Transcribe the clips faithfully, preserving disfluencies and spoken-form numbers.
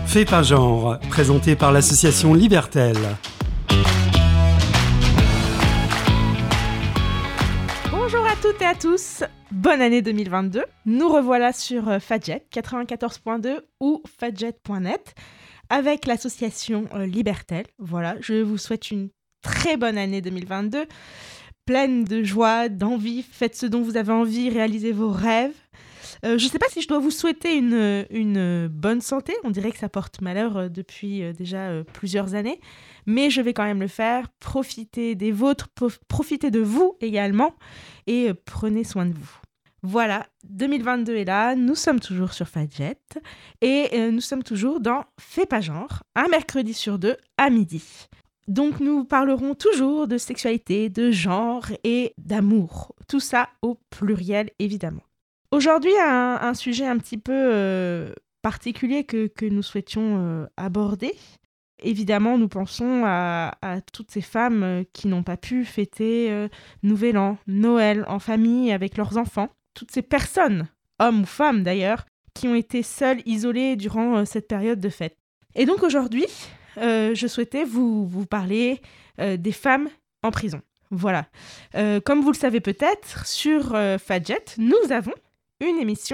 Fais pas genre, présenté par l'association Libertel. Bonjour à toutes et à tous, bonne année deux mille vingt-deux. Nous revoilà sur Fadjet quatre-vingt-quatorze point deux ou fadjet point net avec l'association Libertel. Voilà, je vous souhaite une très bonne année deux mille vingt-deux, pleine de joie, d'envie. Faites ce dont vous avez envie, réalisez vos rêves. Euh, je ne sais pas si je dois vous souhaiter une, une bonne santé, on dirait que ça porte malheur depuis euh, déjà euh, plusieurs années, mais je vais quand même le faire. Profitez des vôtres, prof- profitez de vous également et euh, prenez soin de vous. Voilà, deux mille vingt-deux est là, nous sommes toujours sur Fadjet et euh, nous sommes toujours dans Fais pas genre, un mercredi sur deux à midi. Donc nous parlerons toujours de sexualité, de genre et d'amour, tout ça au pluriel évidemment. Aujourd'hui, un, un sujet un petit peu euh, particulier que, que nous souhaitions euh, aborder. Évidemment, nous pensons à, à toutes ces femmes euh, qui n'ont pas pu fêter euh, Nouvel An, Noël en famille avec leurs enfants. Toutes ces personnes, hommes ou femmes d'ailleurs, qui ont été seules, isolées durant euh, cette période de fête. Et donc aujourd'hui, euh, je souhaitais vous, vous parler euh, des femmes en prison. Voilà. Euh, comme vous le savez peut-être, sur euh, Fadjet, nous avons une émission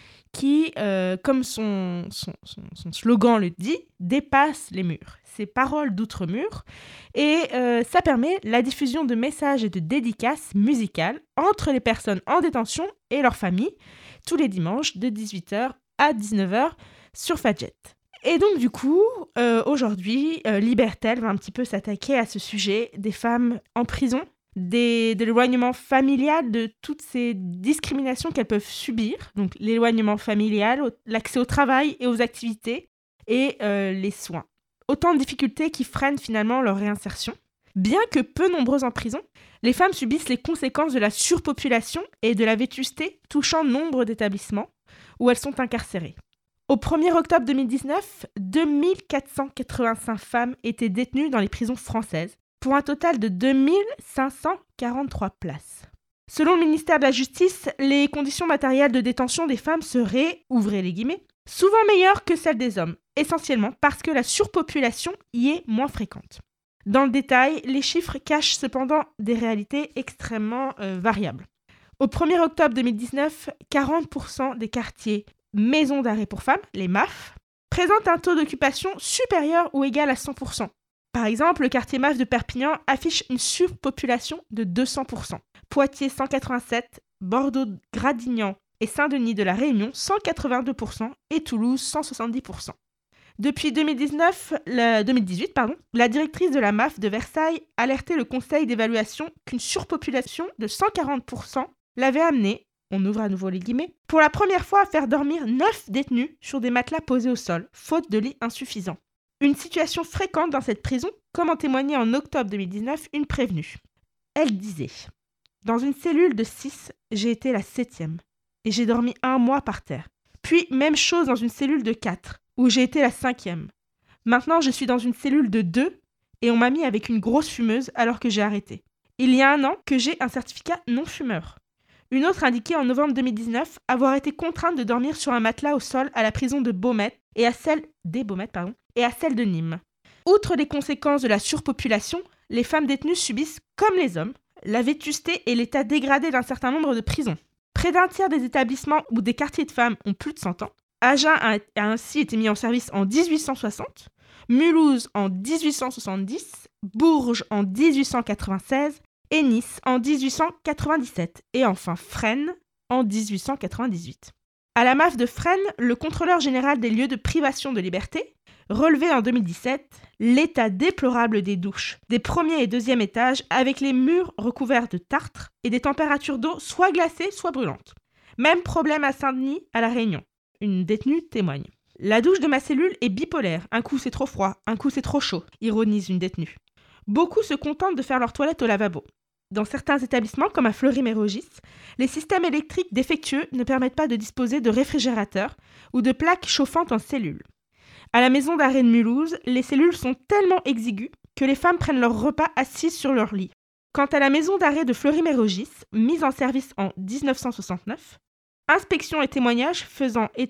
qui, euh, comme son, son, son, son slogan le dit, dépasse les murs. C'est paroles d'outre-mur et euh, ça permet la diffusion de messages et de dédicaces musicales entre les personnes en détention et leurs familles tous les dimanches de dix-huit heures à dix-neuf heures sur Fadjet. Et donc du coup, euh, aujourd'hui, euh, Libertel va un petit peu s'attaquer à ce sujet des femmes en prison, Des, de l'éloignement familial, de toutes ces discriminations qu'elles peuvent subir, donc l'éloignement familial, l'accès au travail et aux activités, et euh, les soins. Autant de difficultés qui freinent finalement leur réinsertion. Bien que peu nombreuses en prison, les femmes subissent les conséquences de la surpopulation et de la vétusté touchant nombre d'établissements où elles sont incarcérées. Au premier octobre deux mille dix-neuf, deux mille quatre cent quatre-vingt-cinq femmes étaient détenues dans les prisons françaises, pour un total de deux mille cinq cent quarante-trois places. Selon le ministère de la Justice, les conditions matérielles de détention des femmes seraient, ouvrez les guillemets, souvent meilleures que celles des hommes, essentiellement parce que la surpopulation y est moins fréquente. Dans le détail, les chiffres cachent cependant des réalités extrêmement euh, variables. Au premier octobre deux mille dix-neuf, quarante pour cent des quartiers maisons d'arrêt pour femmes, les M A F, présentent un taux d'occupation supérieur ou égal à cent pour cent. Par exemple, le quartier M A F de Perpignan affiche une surpopulation de deux cents pour cent. Poitiers cent quatre-vingt-sept, Bordeaux, Gradignan et Saint-Denis de la Réunion cent quatre-vingt-deux pour cent et Toulouse cent soixante-dix pour cent. Depuis deux mille dix-neuf, la, deux mille dix-huit, pardon, la directrice de la M A F de Versailles alertait le conseil d'évaluation qu'une surpopulation de cent quarante pour cent l'avait amené, on ouvre à nouveau les guillemets, pour la première fois à faire dormir neuf détenus sur des matelas posés au sol, faute de lits insuffisants. Une situation fréquente dans cette prison, comme en témoignait en octobre deux mille dix-neuf une prévenue. Elle disait « Dans une cellule de six, j'ai été la septième et j'ai dormi un mois par terre. Puis même chose dans une cellule de quatre, où j'ai été la cinquième. Maintenant, je suis dans une cellule de deux et on m'a mis avec une grosse fumeuse alors que j'ai arrêté. Il y a un an que j'ai un certificat non-fumeur. » Une autre indiquait en novembre deux mille dix-neuf avoir été contrainte de dormir sur un matelas au sol à la prison de Beaumet et à celle des Beaumet, pardon, et à celle de Nîmes. Outre les conséquences de la surpopulation, les femmes détenues subissent, comme les hommes, la vétusté et l'état dégradé d'un certain nombre de prisons. Près d'un tiers des établissements ou des quartiers de femmes ont plus de cent ans. Agen a, a ainsi été mis en service en dix-huit cent soixante, Mulhouse en dix-huit cent soixante-dix, Bourges en dix-huit cent quatre-vingt-seize et Nice en dix-huit cent quatre-vingt-dix-sept et enfin Fresnes en dix-huit cent quatre-vingt-dix-huit. À la M A F de Fresnes, le contrôleur général des lieux de privation de liberté relevait en deux mille dix-sept l'état déplorable des douches, des premiers et deuxième étages avec les murs recouverts de tartre et des températures d'eau soit glacées soit brûlantes. Même problème à Saint-Denis, à La Réunion. Une détenue témoigne. La douche de ma cellule est bipolaire, un coup c'est trop froid, un coup c'est trop chaud, ironise une détenue. Beaucoup se contentent de faire leur toilette au lavabo. Dans certains établissements, comme à Fleury-Mérogis, les systèmes électriques défectueux ne permettent pas de disposer de réfrigérateurs ou de plaques chauffantes en cellule. À la maison d'arrêt de Mulhouse, les cellules sont tellement exiguës que les femmes prennent leur repas assises sur leur lit. Quant à la maison d'arrêt de Fleury-Mérogis, mise en service en dix-neuf cent soixante-neuf, inspection et témoignages faisant état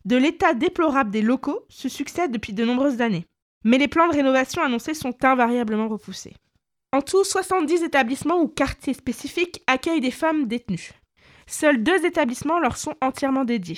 de l'état déplorable des locaux se succèdent depuis de nombreuses années. Mais les plans de rénovation annoncés sont invariablement repoussés. En tout, soixante-dix établissements ou quartiers spécifiques accueillent des femmes détenues. Seuls deux établissements leur sont entièrement dédiés.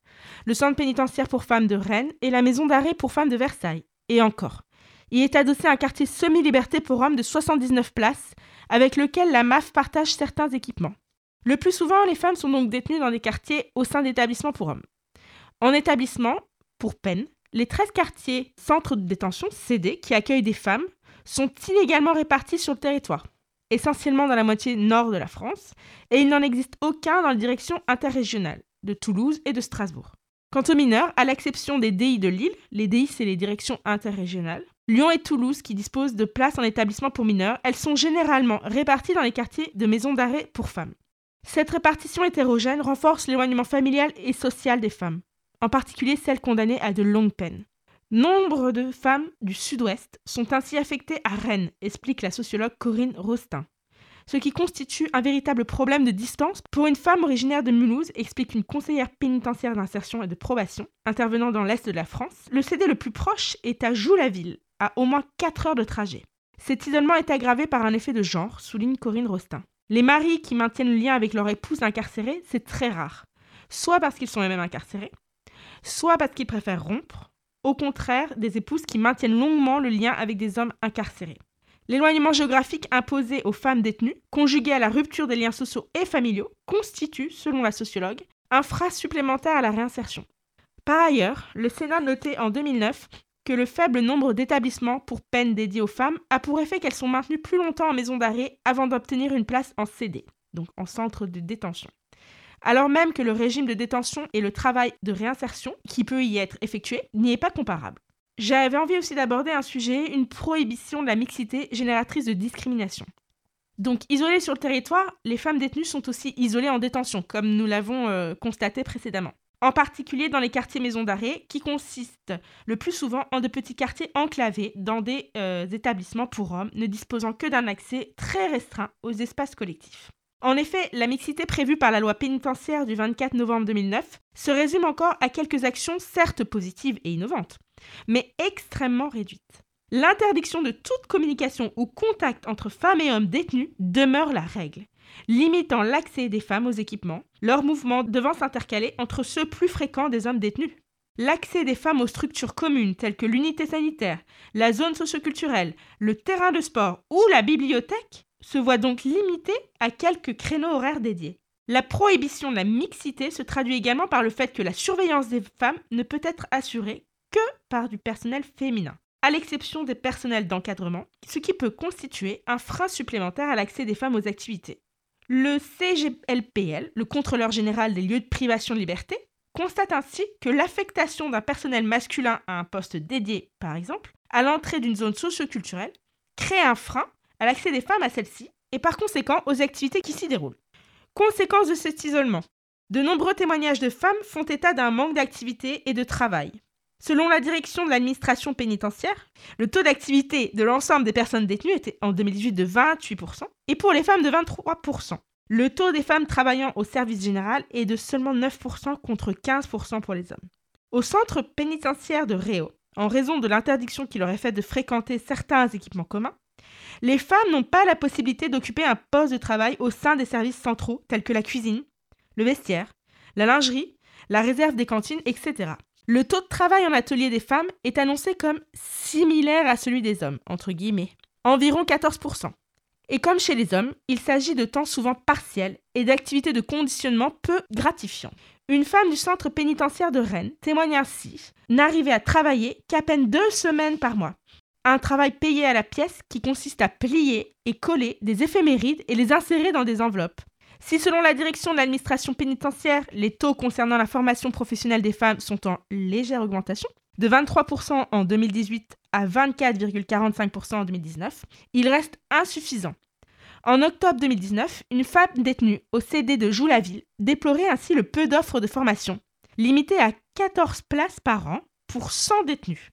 Le centre pénitentiaire pour femmes de Rennes et la maison d'arrêt pour femmes de Versailles. Et encore. Il est adossé à un quartier semi-liberté pour hommes de soixante-dix-neuf places, avec lequel la M A F partage certains équipements. Le plus souvent, les femmes sont donc détenues dans des quartiers au sein d'établissements pour hommes. En établissement, pour peine, les treize quartiers centres de détention, C D, qui accueillent des femmes, sont inégalement répartis sur le territoire, essentiellement dans la moitié nord de la France, et il n'en existe aucun dans les directions interrégionales de Toulouse et de Strasbourg. Quant aux mineurs, à l'exception des D I de Lille, les D I c'est les directions interrégionales, Lyon et Toulouse qui disposent de places en établissement pour mineurs, elles sont généralement réparties dans les quartiers de maisons d'arrêt pour femmes. Cette répartition hétérogène renforce l'éloignement familial et social des femmes, en particulier celles condamnées à de longues peines. Nombre de femmes du Sud-Ouest sont ainsi affectées à Rennes, explique la sociologue Corinne Rostin. Ce qui constitue un véritable problème de distance pour une femme originaire de Mulhouse, explique une conseillère pénitentiaire d'insertion et de probation intervenant dans l'Est de la France. Le C D le plus proche est à Joux-la-Ville, à au moins quatre heures de trajet. Cet isolement est aggravé par un effet de genre, souligne Corinne Rostin. Les maris qui maintiennent le lien avec leur épouse incarcérée, c'est très rare. Soit parce qu'ils sont eux-mêmes incarcérés, soit parce qu'ils préfèrent rompre, au contraire des épouses qui maintiennent longuement le lien avec des hommes incarcérés. L'éloignement géographique imposé aux femmes détenues, conjugué à la rupture des liens sociaux et familiaux, constitue, selon la sociologue, un frein supplémentaire à la réinsertion. Par ailleurs, le Sénat notait en deux mille neuf que le faible nombre d'établissements pour peine dédiés aux femmes a pour effet qu'elles sont maintenues plus longtemps en maison d'arrêt avant d'obtenir une place en C D, donc en centre de détention. Alors même que le régime de détention et le travail de réinsertion qui peut y être effectué n'y est pas comparable. J'avais envie aussi d'aborder un sujet, une prohibition de la mixité génératrice de discrimination. Donc, isolées sur le territoire, les femmes détenues sont aussi isolées en détention, comme nous l'avons euh, constaté précédemment. En particulier dans les quartiers maisons d'arrêt, qui consistent le plus souvent en de petits quartiers enclavés dans des euh, établissements pour hommes, ne disposant que d'un accès très restreint aux espaces collectifs. En effet, la mixité prévue par la loi pénitentiaire du vingt-quatre novembre deux mille neuf se résume encore à quelques actions certes positives et innovantes, mais extrêmement réduites. L'interdiction de toute communication ou contact entre femmes et hommes détenus demeure la règle, limitant l'accès des femmes aux équipements, leurs mouvements devant s'intercaler entre ceux plus fréquents des hommes détenus. L'accès des femmes aux structures communes telles que l'unité sanitaire, la zone socioculturelle, le terrain de sport ou la bibliothèque se voit donc limité à quelques créneaux horaires dédiés. La prohibition de la mixité se traduit également par le fait que la surveillance des femmes ne peut être assurée que par du personnel féminin, à l'exception des personnels d'encadrement, ce qui peut constituer un frein supplémentaire à l'accès des femmes aux activités. Le C G L P L, le contrôleur général des lieux de privation de liberté, constate ainsi que l'affectation d'un personnel masculin à un poste dédié, par exemple, à l'entrée d'une zone socio-culturelle, crée un frein à l'accès des femmes à celle-ci et par conséquent aux activités qui s'y déroulent. Conséquence de cet isolement, de nombreux témoignages de femmes font état d'un manque d'activité et de travail. Selon la direction de l'administration pénitentiaire, le taux d'activité de l'ensemble des personnes détenues était en deux mille dix-huit de vingt-huit pour cent et pour les femmes de vingt-trois pour cent. Le taux des femmes travaillant au service général est de seulement neuf pour cent contre quinze pour cent pour les hommes. Au centre pénitentiaire de Réau, en raison de l'interdiction qui leur est faite de fréquenter certains équipements communs, les femmes n'ont pas la possibilité d'occuper un poste de travail au sein des services centraux tels que la cuisine, le vestiaire, la lingerie, la réserve des cantines, et cetera. Le taux de travail en atelier des femmes est annoncé comme similaire à celui des hommes, entre guillemets, environ quatorze pour cent. Et comme chez les hommes, il s'agit de temps souvent partiels et d'activités de conditionnement peu gratifiants. Une femme du centre pénitentiaire de Rennes témoigne ainsi n'arriver à travailler qu'à peine deux semaines par mois. Un travail payé à la pièce qui consiste à plier et coller des éphémérides et les insérer dans des enveloppes. Si selon la direction de l'administration pénitentiaire, les taux concernant la formation professionnelle des femmes sont en légère augmentation, de vingt-trois pour cent en deux mille dix-huit à vingt-quatre virgule quarante-cinq pour cent en deux mille dix-neuf, il reste insuffisant. En octobre deux mille dix-neuf, une femme détenue au C D de Joux-la-Ville déplorait ainsi le peu d'offres de formation, limitées à quatorze places par an pour cent détenus.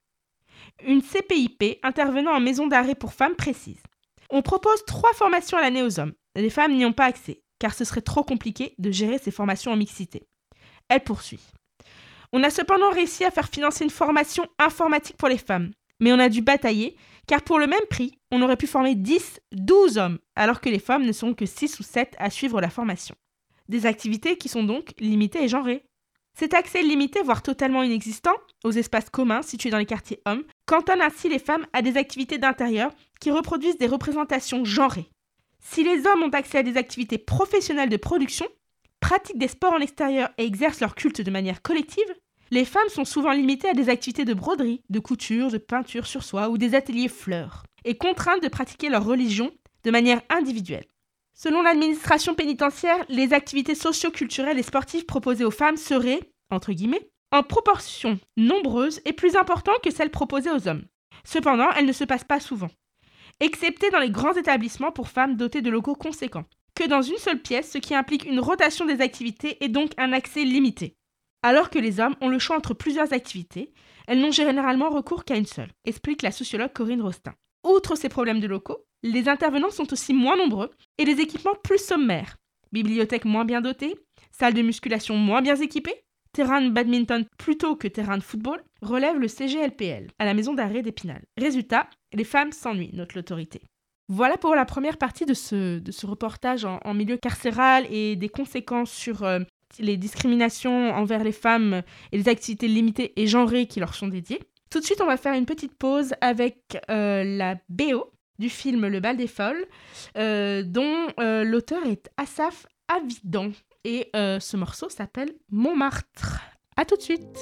Une C P I P intervenant en maison d'arrêt pour femmes précise. On propose trois formations à l'année aux hommes. Les femmes n'y ont pas accès, car ce serait trop compliqué de gérer ces formations en mixité. Elle poursuit. On a cependant réussi à faire financer une formation informatique pour les femmes. Mais on a dû batailler, car pour le même prix, on aurait pu former dix, douze hommes, alors que les femmes ne sont que six ou sept à suivre la formation. Des activités qui sont donc limitées et genrées. Cet accès limité, voire totalement inexistant, aux espaces communs situés dans les quartiers hommes, cantonne ainsi les femmes à des activités d'intérieur qui reproduisent des représentations genrées. Si les hommes ont accès à des activités professionnelles de production, pratiquent des sports en extérieur et exercent leur culte de manière collective, les femmes sont souvent limitées à des activités de broderie, de couture, de peinture sur soie ou des ateliers fleurs, et contraintes de pratiquer leur religion de manière individuelle. Selon l'administration pénitentiaire, les activités socio-culturelles et sportives proposées aux femmes seraient, entre guillemets, en proportion nombreuse et plus importantes que celles proposées aux hommes. Cependant, elles ne se passent pas souvent, excepté dans les grands établissements pour femmes dotés de locaux conséquents, que dans une seule pièce, ce qui implique une rotation des activités et donc un accès limité. Alors que les hommes ont le choix entre plusieurs activités, elles n'ont généralement recours qu'à une seule, explique la sociologue Corinne Rostin. Outre ces problèmes de locaux, les intervenants sont aussi moins nombreux et les équipements plus sommaires. Bibliothèques moins bien dotées, salles de musculation moins bien équipées, terrain de badminton plutôt que terrain de football, relève le C G L P L, à la maison d'arrêt d'Épinal. Résultat, les femmes s'ennuient, note l'autorité. Voilà pour la première partie de ce, de ce reportage en, en milieu carcéral et des conséquences sur euh, les discriminations envers les femmes et les activités limitées et genrées qui leur sont dédiées. Tout de suite, on va faire une petite pause avec euh, la B O du film Le Bal des Folles, euh, dont euh, l'auteur est Asaf Avidan. Et euh, ce morceau s'appelle Montmartre. À tout de suite.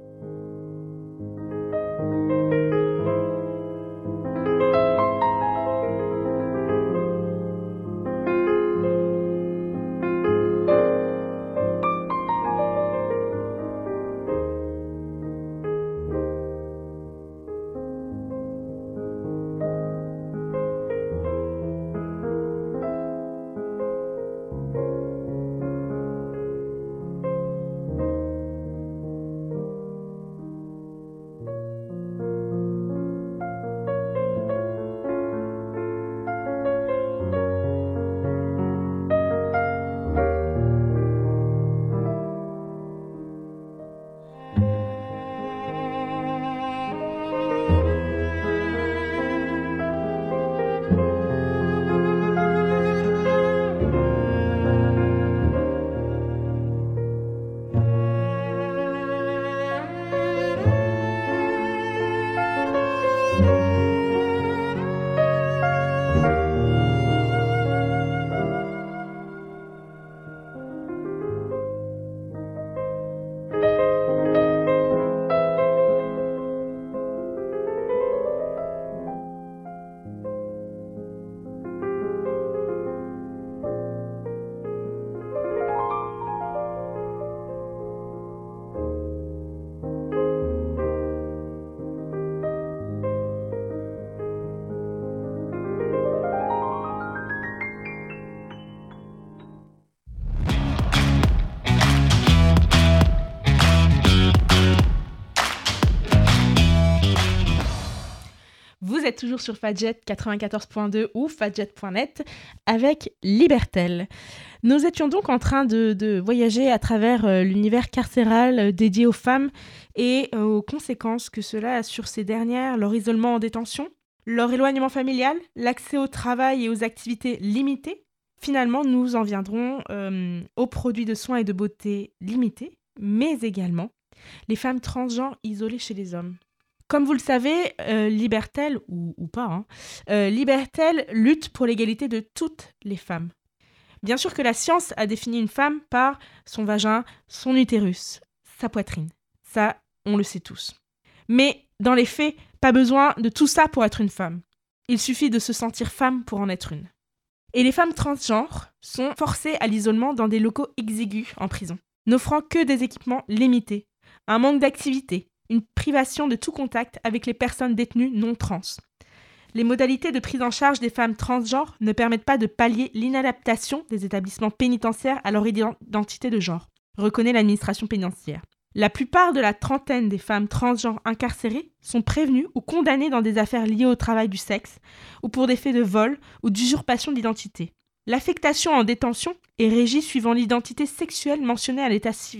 Vous êtes toujours sur Fadjet quatre-vingt-quatorze point deux ou fadjet point net avec Libertel. Nous étions donc en train de, de voyager à travers euh, l'univers carcéral euh, dédié aux femmes et euh, aux conséquences que cela a sur ces dernières, leur isolement en détention, leur éloignement familial, l'accès au travail et aux activités limitées. Finalement, nous en viendrons euh, aux produits de soins et de beauté limités, mais également les femmes transgenres isolées chez les hommes. Comme vous le savez, euh, Libertel, ou, ou pas, hein, euh, Libertel lutte pour l'égalité de toutes les femmes. Bien sûr que la science a défini une femme par son vagin, son utérus, sa poitrine. Ça, on le sait tous. Mais dans les faits, pas besoin de tout ça pour être une femme. Il suffit de se sentir femme pour en être une. Et les femmes transgenres sont forcées à l'isolement dans des locaux exigus en prison, n'offrant que des équipements limités, un manque d'activité, une privation de tout contact avec les personnes détenues non trans. Les modalités de prise en charge des femmes transgenres ne permettent pas de pallier l'inadaptation des établissements pénitentiaires à leur identité de genre, reconnaît l'administration pénitentiaire. La plupart de la trentaine des femmes transgenres incarcérées sont prévenues ou condamnées dans des affaires liées au travail du sexe ou pour des faits de vol ou d'usurpation d'identité. L'affectation en détention est régie suivant l'identité sexuelle mentionnée à l'état civil.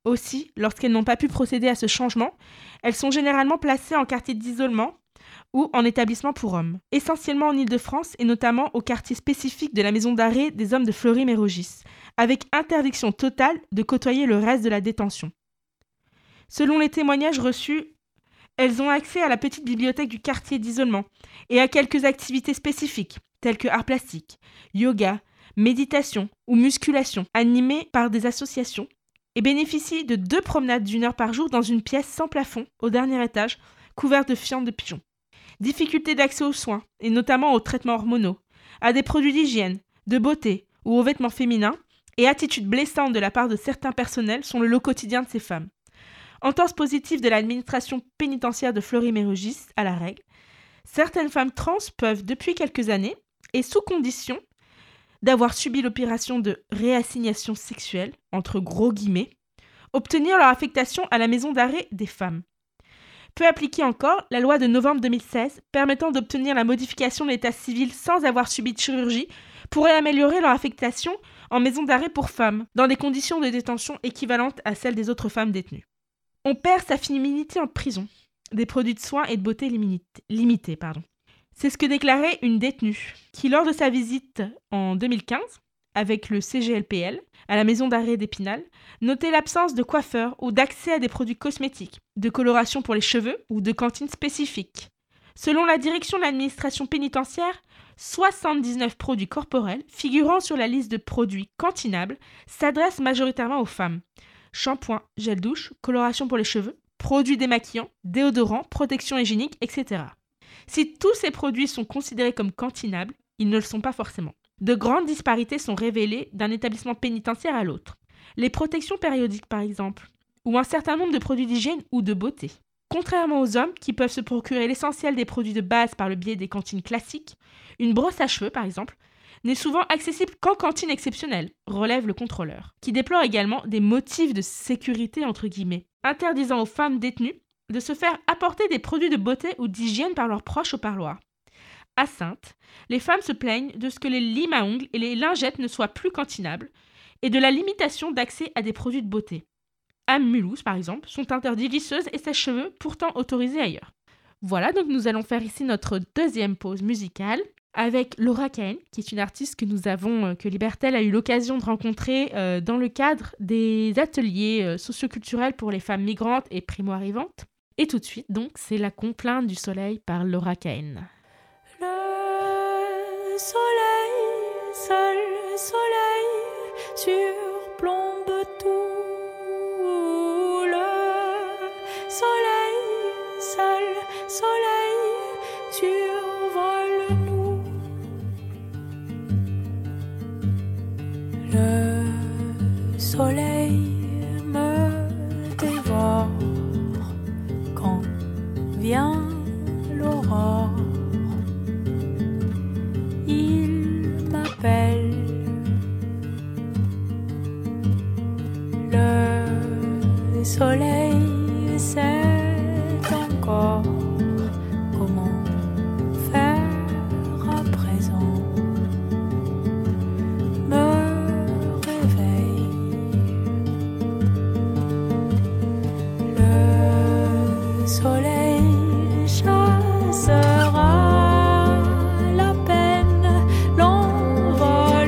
Aussi, lorsqu'elles n'ont pas pu procéder à ce changement, elles sont généralement placées en quartier d'isolement ou en établissement pour hommes, essentiellement en Île-de-France et notamment au quartier spécifique de la maison d'arrêt des hommes de Fleury-Mérogis, avec interdiction totale de côtoyer le reste de la détention. Selon les témoignages reçus, elles ont accès à la petite bibliothèque du quartier d'isolement et à quelques activités spécifiques, telles que art plastique, yoga, méditation ou musculation, animées par des associations, et bénéficient de deux promenades d'une heure par jour dans une pièce sans plafond, au dernier étage, couverte de fientes de pigeons. Difficulté d'accès aux soins, et notamment aux traitements hormonaux, à des produits d'hygiène, de beauté ou aux vêtements féminins, et attitudes blessantes de la part de certains personnels sont le lot quotidien de ces femmes. Entorse positive de l'administration pénitentiaire de Fleury-Mérogis à la règle, certaines femmes trans peuvent, depuis quelques années, et sous condition d'avoir subi l'opération de réassignation sexuelle, entre gros guillemets, obtenir leur affectation à la maison d'arrêt des femmes. Peut appliquer encore la loi de novembre deux mille seize permettant d'obtenir la modification de l'état civil sans avoir subi de chirurgie pourrait améliorer leur affectation en maison d'arrêt pour femmes, dans des conditions de détention équivalentes à celles des autres femmes détenues. On perd sa féminité en prison, des produits de soins et de beauté limite, limités. Pardon. C'est ce que déclarait une détenue qui, lors de sa visite en deux mille quinze, avec le C G L P L, à la maison d'arrêt d'Épinal, notait l'absence de coiffeur ou d'accès à des produits cosmétiques, de coloration pour les cheveux ou de cantines spécifiques. Selon la direction de l'administration pénitentiaire, soixante-dix-neuf produits corporels figurant sur la liste de produits cantinables s'adressent majoritairement aux femmes. Shampoing, gel douche, coloration pour les cheveux, produits démaquillants, déodorants, protection hygiénique, et cetera. Si tous ces produits sont considérés comme cantinables, ils ne le sont pas forcément. De grandes disparités sont révélées d'un établissement pénitentiaire à l'autre. Les protections périodiques, par exemple, ou un certain nombre de produits d'hygiène ou de beauté. Contrairement aux hommes qui peuvent se procurer l'essentiel des produits de base par le biais des cantines classiques, une brosse à cheveux, par exemple, n'est souvent accessible qu'en cantine exceptionnelle, relève le contrôleur, qui déplore également des motifs de sécurité entre guillemets, interdisant aux femmes détenues de se faire apporter des produits de beauté ou d'hygiène par leurs proches au parloir. À Saintes, les femmes se plaignent de ce que les limes à ongles et les lingettes ne soient plus cantinables et de la limitation d'accès à des produits de beauté. À Mulhouse, par exemple, sont interdits lisseuses et sèche-cheveux, pourtant autorisés ailleurs. Voilà, donc nous allons faire ici notre deuxième pause musicale avec Laura Cahen, qui est une artiste que nous avons, que Libertel a eu l'occasion de rencontrer euh, dans le cadre des ateliers euh, socioculturels pour les femmes migrantes et primo-arrivantes. Et tout de suite, donc, c'est La Complainte du soleil par Laura Cahen. Le soleil, seul soleil, surplombe tout. Le soleil, seul soleil, survole nous. Le soleil me dévore quand vient l'aurore. Il m'appelle. Le soleil sait encore comment faire à présent. Me réveille. Le soleil chassera la peine, l'envolera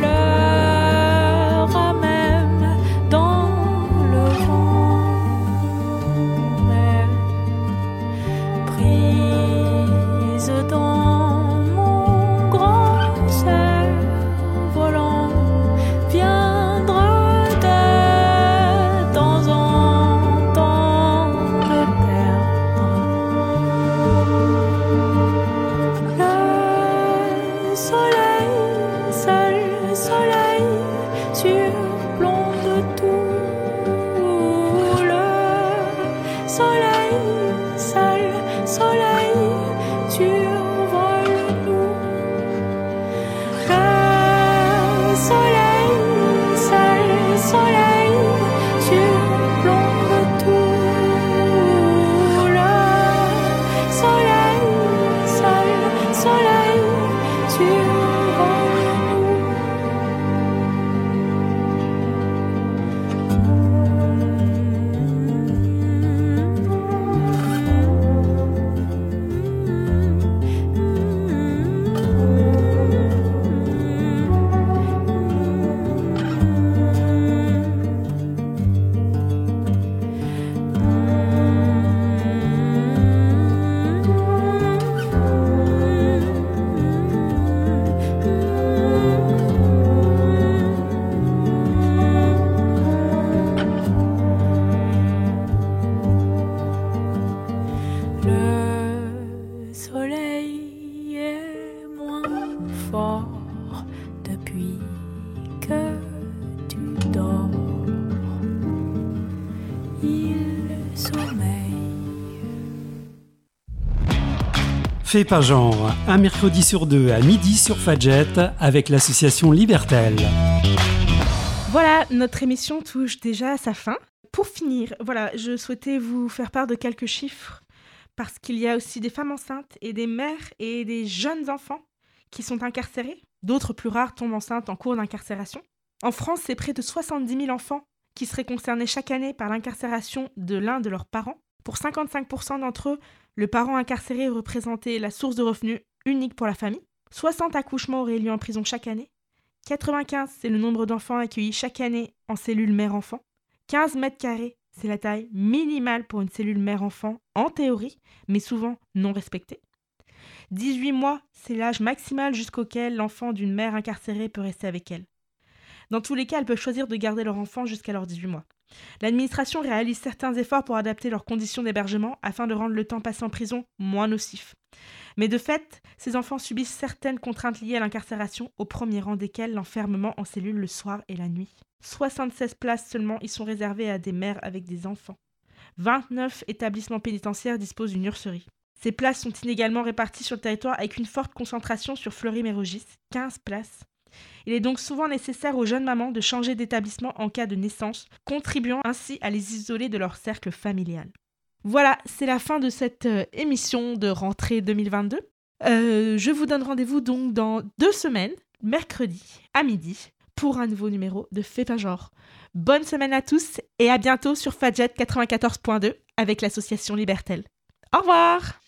même dans le vent. depuis que tu dors. Il sommeille. Fait pas genre, un mercredi sur deux à midi sur Fadjet avec l'association Libertel. Voilà, notre émission touche déjà à sa fin. Pour finir, voilà, je souhaitais vous faire part de quelques chiffres parce qu'il y a aussi des femmes enceintes et des mères et des jeunes enfants qui sont incarcérés. D'autres plus rares tombent enceintes en cours d'incarcération. En France, c'est près de soixante-dix mille enfants qui seraient concernés chaque année par l'incarcération de l'un de leurs parents. Pour cinquante-cinq pour cent d'entre eux, le parent incarcéré représentait la source de revenus unique pour la famille. soixante accouchements auraient lieu en prison chaque année. quatre-vingt-quinze, c'est le nombre d'enfants accueillis chaque année en cellule mère-enfant. quinze mètres carrés, c'est la taille minimale pour une cellule mère-enfant en théorie, mais souvent non respectée. dix-huit mois, c'est l'âge maximal jusqu'auquel l'enfant d'une mère incarcérée peut rester avec elle. Dans tous les cas, elles peuvent choisir de garder leur enfant jusqu'à leurs dix-huit mois. L'administration réalise certains efforts pour adapter leurs conditions d'hébergement afin de rendre le temps passé en prison moins nocif. Mais de fait, ces enfants subissent certaines contraintes liées à l'incarcération, au premier rang desquelles l'enfermement en cellule le soir et la nuit. soixante-seize places seulement y sont réservées à des mères avec des enfants. vingt-neuf établissements pénitentiaires disposent d'une nurserie. Ces places sont inégalement réparties sur le territoire avec une forte concentration sur Fleury-Mérogis, quinze places. Il est donc souvent nécessaire aux jeunes mamans de changer d'établissement en cas de naissance, contribuant ainsi à les isoler de leur cercle familial. Voilà, c'est la fin de cette euh, émission de rentrée deux mille vingt-deux. Euh, je vous donne rendez-vous donc dans deux semaines, mercredi à midi, pour un nouveau numéro de Fais pas genre. Bonne semaine à tous et à bientôt sur Fadjet quatre-vingt-quatorze point deux avec l'association Libertel. Au revoir!